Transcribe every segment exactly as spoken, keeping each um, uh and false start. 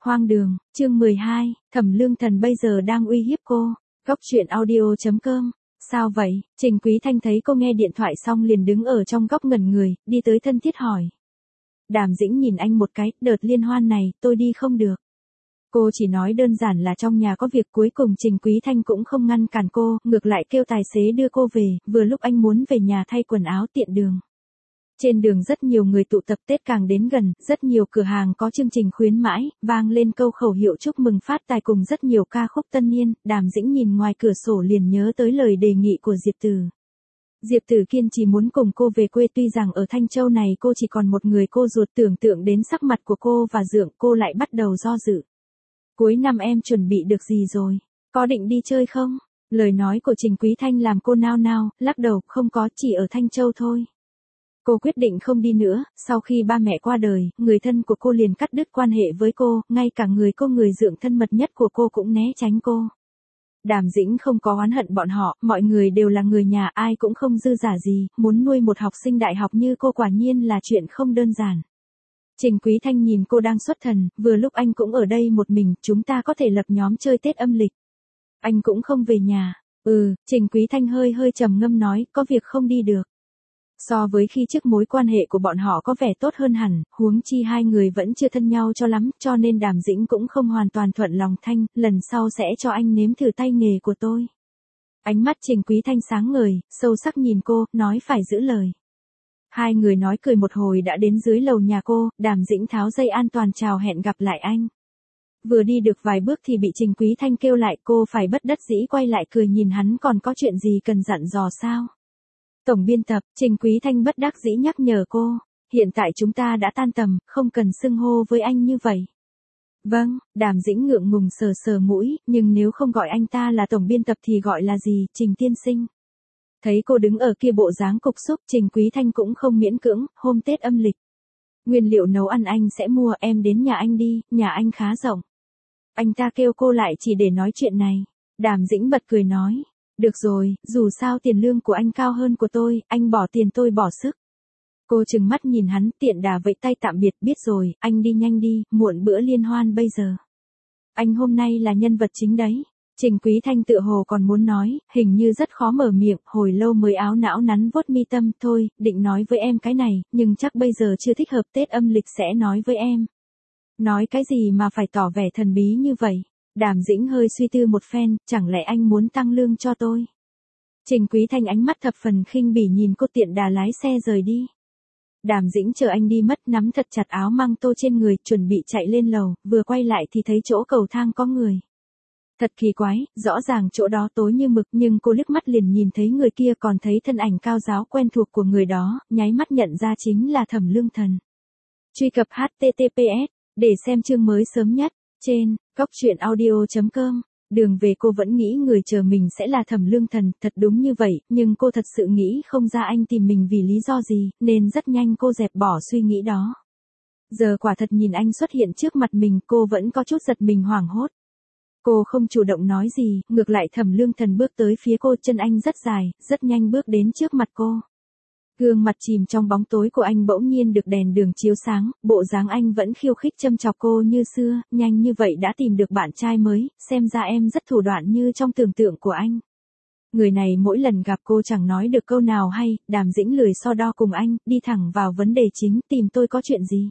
Hoang đường, chương mười hai, Thẩm Lương Thần bây giờ đang uy hiếp cô. Góc truyện audio chấm com. Sao vậy? Trình Quý Thanh thấy cô nghe điện thoại xong liền đứng ở trong góc ngẩn người, đi tới thân thiết hỏi. Đàm Dĩnh nhìn anh một cái, đợt liên hoan này, tôi đi không được. Cô chỉ nói đơn giản là trong nhà có việc, cuối cùng Trình Quý Thanh cũng không ngăn cản cô, ngược lại kêu tài xế đưa cô về, vừa lúc anh muốn về nhà thay quần áo tiện đường. Trên đường rất nhiều người tụ tập, Tết càng đến gần, rất nhiều cửa hàng có chương trình khuyến mãi, vang lên câu khẩu hiệu chúc mừng phát tài cùng rất nhiều ca khúc tân niên. Đàm Dĩnh nhìn ngoài cửa sổ liền nhớ tới lời đề nghị của Diệp Tử. Diệp Tử kiên trì muốn cùng cô về quê, tuy rằng ở Thanh Châu này cô chỉ còn một người cô ruột, tưởng tượng đến sắc mặt của cô và Dượng, cô lại bắt đầu do dự. Cuối năm em chuẩn bị được gì rồi? Có định đi chơi không? Lời nói của Trình Quý Thanh làm cô nao nao, lắc đầu, không có, chỉ ở Thanh Châu thôi. Cô quyết định không đi nữa, sau khi ba mẹ qua đời, người thân của cô liền cắt đứt quan hệ với cô, ngay cả người cô người Dượng thân mật nhất của cô cũng né tránh cô. Đàm Dĩnh không có oán hận bọn họ, mọi người đều là người nhà, ai cũng không dư giả gì, muốn nuôi một học sinh đại học như cô quả nhiên là chuyện không đơn giản. Trình Quý Thanh nhìn cô đang xuất thần, vừa lúc anh cũng ở đây một mình, chúng ta có thể lập nhóm chơi Tết âm lịch. Anh cũng không về nhà. Ừ, Trình Quý Thanh hơi hơi trầm ngâm nói, có việc không đi được. So với khi trước mối quan hệ của bọn họ có vẻ tốt hơn hẳn, huống chi hai người vẫn chưa thân nhau cho lắm, cho nên Đàm Dĩnh cũng không hoàn toàn thuận lòng. Thanh, lần sau sẽ cho anh nếm thử tay nghề của tôi. Ánh mắt Trình Quý Thanh sáng ngời, sâu sắc nhìn cô, nói phải giữ lời. Hai người nói cười một hồi đã đến dưới lầu nhà cô, Đàm Dĩnh tháo dây an toàn chào hẹn gặp lại anh. Vừa đi được vài bước thì bị Trình Quý Thanh kêu lại, cô phải bất đắc dĩ quay lại cười nhìn hắn, còn có chuyện gì cần dặn dò sao? Tổng biên tập, Trình Quý Thanh bất đắc dĩ nhắc nhở cô, hiện tại chúng ta đã tan tầm, không cần xưng hô với anh như vậy. Vâng, Đàm Dĩnh ngượng ngùng sờ sờ mũi, nhưng nếu không gọi anh ta là tổng biên tập thì gọi là gì, Trình tiên sinh. Thấy cô đứng ở kia bộ dáng cục xúc, Trình Quý Thanh cũng không miễn cưỡng, hôm Tết âm lịch. Nguyên liệu nấu ăn anh sẽ mua, em đến nhà anh đi, nhà anh khá rộng. Anh ta kêu cô lại chỉ để nói chuyện này. Đàm Dĩnh bật cười nói. Được rồi, dù sao tiền lương của anh cao hơn của tôi, anh bỏ tiền tôi bỏ sức. Cô trừng mắt nhìn hắn, tiện đà vẫy tay tạm biệt, biết rồi, anh đi nhanh đi, muộn bữa liên hoan bây giờ. Anh hôm nay là nhân vật chính đấy. Trình Quý Thanh tựa hồ còn muốn nói, hình như rất khó mở miệng, hồi lâu mới áo não nắn vuốt mi tâm, thôi, định nói với em cái này, nhưng chắc bây giờ chưa thích hợp, Tết âm lịch sẽ nói với em. Nói cái gì mà phải tỏ vẻ thần bí như vậy? Đàm Dĩnh hơi suy tư một phen, chẳng lẽ anh muốn tăng lương cho tôi? Trình Quý Thanh ánh mắt thập phần khinh bỉ nhìn cô, tiện đà lái xe rời đi. Đàm Dĩnh chờ anh đi mất, nắm thật chặt áo măng tô trên người, chuẩn bị chạy lên lầu, vừa quay lại thì thấy chỗ cầu thang có người. Thật kỳ quái, rõ ràng chỗ đó tối như mực nhưng cô liếc mắt liền nhìn thấy người kia, còn thấy thân ảnh cao ráo quen thuộc của người đó, nháy mắt nhận ra chính là Thẩm Lương Thần. Truy cập H T T P S để xem chương mới sớm nhất. Trên, góc truyện audio chấm com, đường về cô vẫn nghĩ người chờ mình sẽ là Thẩm Lương Thần, thật đúng như vậy, nhưng cô thật sự nghĩ không ra anh tìm mình vì lý do gì, nên rất nhanh cô dẹp bỏ suy nghĩ đó. Giờ quả thật nhìn anh xuất hiện trước mặt mình, cô vẫn có chút giật mình hoảng hốt. Cô không chủ động nói gì, ngược lại Thẩm Lương Thần bước tới phía cô, chân anh rất dài, rất nhanh bước đến trước mặt cô. Gương mặt chìm trong bóng tối của anh bỗng nhiên được đèn đường chiếu sáng, bộ dáng anh vẫn khiêu khích châm chọc cô như xưa, nhanh như vậy đã tìm được bạn trai mới, xem ra em rất thủ đoạn như trong tưởng tượng của anh. Người này mỗi lần gặp cô chẳng nói được câu nào hay, Đàm Dĩnh lười so đo cùng anh, đi thẳng vào vấn đề chính, tìm tôi có chuyện gì?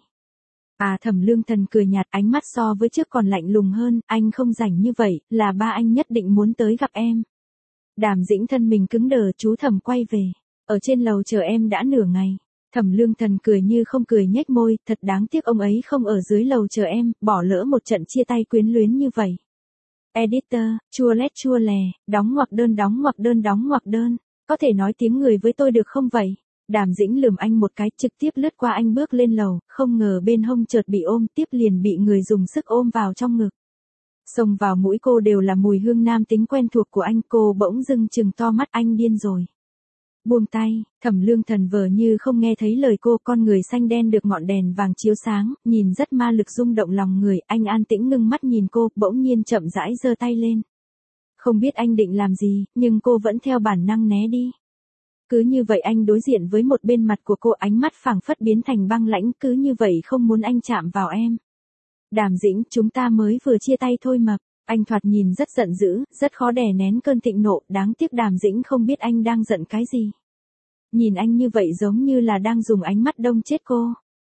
À, Thẩm Lương Thần cười nhạt, ánh mắt so với trước còn lạnh lùng hơn, anh không rảnh như vậy, là ba anh nhất định muốn tới gặp em. Đàm Dĩnh thân mình cứng đờ, chú Thẩm quay về. Ở trên lầu chờ em đã nửa ngày. Thẩm Lương Thần cười như không cười, nhếch môi, thật đáng tiếc ông ấy không ở dưới lầu chờ em, bỏ lỡ một trận chia tay quyến luyến như vậy. Editor, chua lét chua lè, đóng ngoặc đơn đóng ngoặc đơn đóng ngoặc đơn, có thể nói tiếng người với tôi được không vậy? Đàm Dĩnh lườm anh một cái, trực tiếp lướt qua anh bước lên lầu, không ngờ bên hông chợt bị ôm, tiếp liền bị người dùng sức ôm vào trong ngực. Xông vào mũi cô đều là mùi hương nam tính quen thuộc của anh, cô bỗng dưng trừng to mắt, anh điên rồi. Buông tay, Thẩm Lương Thần vờ như không nghe thấy lời cô, con người xanh đen được ngọn đèn vàng chiếu sáng, nhìn rất ma lực rung động lòng người, anh an tĩnh ngưng mắt nhìn cô, bỗng nhiên chậm rãi giơ tay lên. Không biết anh định làm gì, nhưng cô vẫn theo bản năng né đi. Cứ như vậy anh đối diện với một bên mặt của cô, ánh mắt phảng phất biến thành băng lãnh, cứ như vậy không muốn anh chạm vào em. Đàm Dĩnh, chúng ta mới vừa chia tay thôi mập. Anh thoạt nhìn rất giận dữ, rất khó đè nén cơn thịnh nộ, đáng tiếc Đàm Dĩnh không biết anh đang giận cái gì. Nhìn anh như vậy giống như là đang dùng ánh mắt đông chết cô.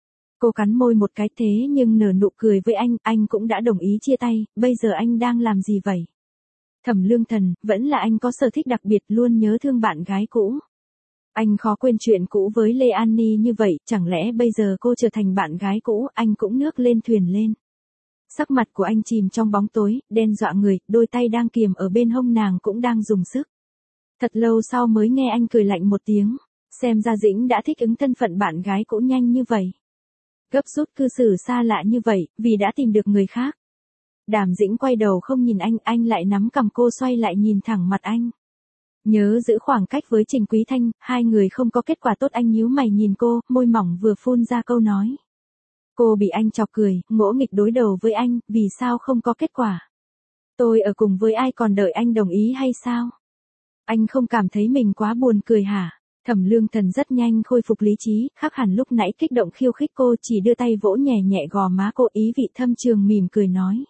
Cô cắn môi một cái thế nhưng nở nụ cười với anh, anh cũng đã đồng ý chia tay, bây giờ anh đang làm gì vậy? Thẩm Lương Thần, vẫn là anh có sở thích đặc biệt luôn nhớ thương bạn gái cũ. Anh khó quên chuyện cũ với Lê An Ni như vậy, chẳng lẽ bây giờ cô trở thành bạn gái cũ, anh cũng nước lên thuyền lên. Sắc mặt của anh chìm trong bóng tối, đen dọa người, đôi tay đang kiềm ở bên hông nàng cũng đang dùng sức. Thật lâu sau mới nghe anh cười lạnh một tiếng, xem ra Dĩnh đã thích ứng thân phận bạn gái cũ nhanh như vậy. Gấp rút cư xử xa lạ như vậy, vì đã tìm được người khác. Đàm Dĩnh quay đầu không nhìn anh, anh lại nắm cầm cô xoay lại nhìn thẳng mặt anh. Nhớ giữ khoảng cách với Trình Quý Thanh, hai người không có kết quả tốt. Anh nhíu mày nhìn cô, môi mỏng vừa phun ra câu nói. Cô bị anh chọc cười, ngỗ nghịch đối đầu với anh, vì sao không có kết quả? Tôi ở cùng với ai còn đợi anh đồng ý hay sao? Anh không cảm thấy mình quá buồn cười hả? Thẩm Lương Thần rất nhanh khôi phục lý trí, khác hẳn lúc nãy kích động khiêu khích cô, chỉ đưa tay vỗ nhẹ nhẹ gò má cô, ý vị thâm trường mỉm cười nói.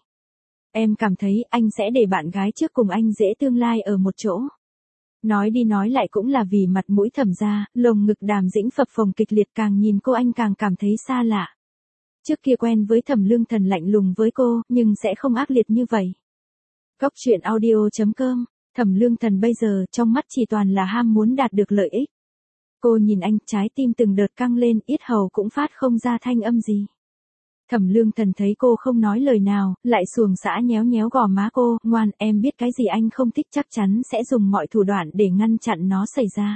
Em cảm thấy anh sẽ để bạn gái trước cùng anh dễ tương lai ở một chỗ. Nói đi nói lại cũng là vì mặt mũi Thẩm gia, lồng ngực Đàm Dĩnh phập phồng kịch liệt, càng nhìn cô anh càng cảm thấy xa lạ. Trước kia quen với Thẩm Lương Thần lạnh lùng với cô, nhưng sẽ không ác liệt như vậy. Góc truyện audio chấm com, Thẩm Lương Thần bây giờ trong mắt chỉ toàn là ham muốn đạt được lợi ích. Cô nhìn anh, trái tim từng đợt căng lên, yết hầu cũng phát không ra thanh âm gì. Thẩm Lương Thần thấy cô không nói lời nào, lại xuồng xã nhéo nhéo gò má cô, ngoan, em biết cái gì anh không thích chắc chắn sẽ dùng mọi thủ đoạn để ngăn chặn nó xảy ra.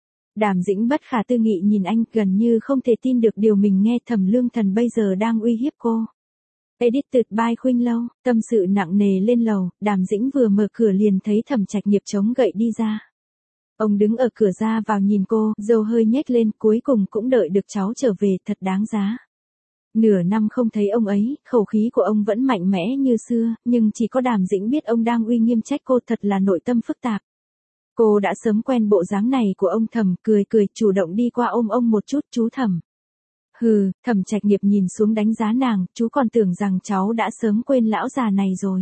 Đàm Dĩnh bất khả tư nghị nhìn anh, gần như không thể tin được điều mình nghe. Thẩm Lương Thần bây giờ đang uy hiếp cô. Edited by Khuynh Lâu, tâm sự nặng nề lên lầu, Đàm Dĩnh vừa mở cửa liền thấy Thẩm Trạch Nghiệp chống gậy đi ra. Ông đứng ở cửa ra vào nhìn cô, râu hơi nhếch lên, cuối cùng cũng đợi được cháu trở về, thật đáng giá. Nửa năm không thấy ông ấy, khẩu khí của ông vẫn mạnh mẽ như xưa, nhưng chỉ có Đàm Dĩnh biết ông đang uy nghiêm trách cô, thật là nội tâm phức tạp. Cô đã sớm quen bộ dáng này của ông Thẩm, cười cười, chủ động đi qua ôm ông một chút, chú Thẩm. Hừ, Thẩm Trạch Nghiệp nhìn xuống đánh giá nàng, chú còn tưởng rằng cháu đã sớm quên lão già này rồi.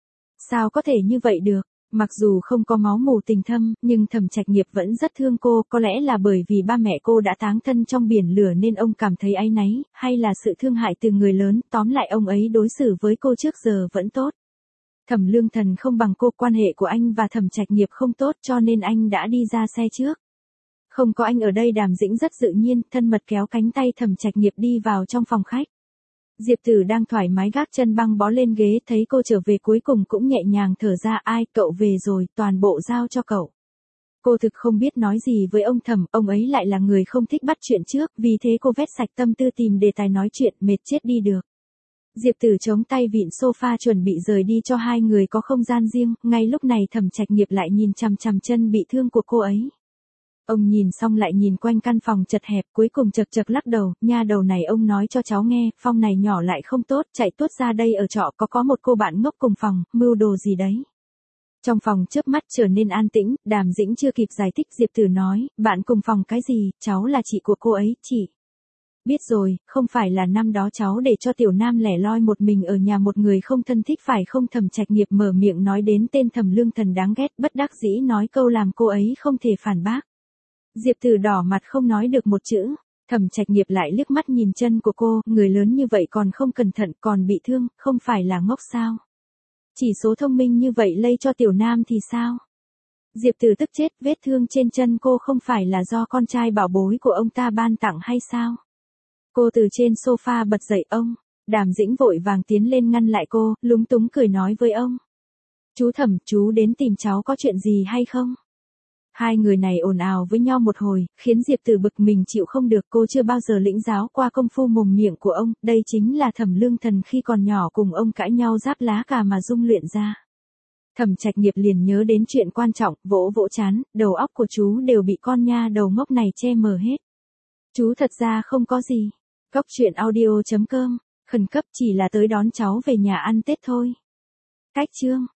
Sao có thể như vậy được? Mặc dù không có máu mủ tình thâm, nhưng Thẩm Trạch Nghiệp vẫn rất thương cô, có lẽ là bởi vì ba mẹ cô đã táng thân trong biển lửa nên ông cảm thấy áy náy, hay là sự thương hại từ người lớn, tóm lại ông ấy đối xử với cô trước giờ vẫn tốt. Thẩm Lương Thần không bằng cô, quan hệ của anh và Thẩm Trạch Nghiệp không tốt cho nên anh đã đi ra xe trước. Không có anh ở đây, Đàm Dĩnh rất tự nhiên, thân mật kéo cánh tay Thẩm Trạch Nghiệp đi vào trong phòng khách. Diệp Tử đang thoải mái gác chân băng bó lên ghế, thấy cô trở về cuối cùng cũng nhẹ nhàng thở ra, ai, cậu về rồi, toàn bộ giao cho cậu. Cô thực không biết nói gì với ông Thẩm, ông ấy lại là người không thích bắt chuyện trước, vì thế cô vét sạch tâm tư tìm đề tài nói chuyện, mệt chết đi được. Diệp Tử chống tay vịn sofa chuẩn bị rời đi cho hai người có không gian riêng, ngay lúc này Thẩm Trạch Nghiệp lại nhìn chằm chằm chân bị thương của cô ấy. Ông nhìn xong lại nhìn quanh căn phòng chật hẹp, cuối cùng chật chật lắc đầu, nha đầu này ông nói cho cháu nghe, Phong này nhỏ lại không tốt, chạy tốt ra đây ở trọ, có có một cô bạn ngốc cùng phòng, mưu đồ gì đấy. Trong phòng chớp mắt trở nên an tĩnh, Đàm Dĩnh chưa kịp giải thích, Diệp Tử nói, bạn cùng phòng cái gì, cháu là chị của cô ấy, chị. Biết rồi, không phải là năm đó cháu để cho Tiểu Nam lẻ loi một mình ở nhà một người không thân thích phải không? Thẩm Trạch Nghiệp mở miệng nói đến tên Thẩm Lương Thần đáng ghét, bất đắc dĩ nói câu làm cô ấy không thể phản bác. Diệp Tử đỏ mặt không nói được một chữ. Thẩm Trạch Nghiệp lại liếc mắt nhìn chân của cô, người lớn như vậy còn không cẩn thận, còn bị thương, không phải là ngốc sao? Chỉ số thông minh như vậy lây cho Tiểu Nam thì sao? Diệp Tử tức chết, vết thương trên chân cô không phải là do con trai bảo bối của ông ta ban tặng hay sao? Cô từ trên sofa bật dậy, ông. Đàm Dĩnh vội vàng tiến lên ngăn lại cô, lúng túng cười nói với ông. Chú Thẩm, chú đến tìm cháu có chuyện gì hay không? Hai người này ồn ào với nhau một hồi, khiến Diệp Tử bực mình chịu không được, cô chưa bao giờ lĩnh giáo qua công phu mồm miệng của ông, đây chính là Thẩm Lương Thần khi còn nhỏ cùng ông cãi nhau giáp lá cà mà dung luyện ra. Thẩm Trạch Nghiệp liền nhớ đến chuyện quan trọng, vỗ vỗ chán, đầu óc của chú đều bị con nha đầu ngốc này che mờ hết. Chú thật ra không có gì. Góc truyện audio chấm com, khẩn cấp chỉ là tới đón cháu về nhà ăn Tết thôi. Cách chương.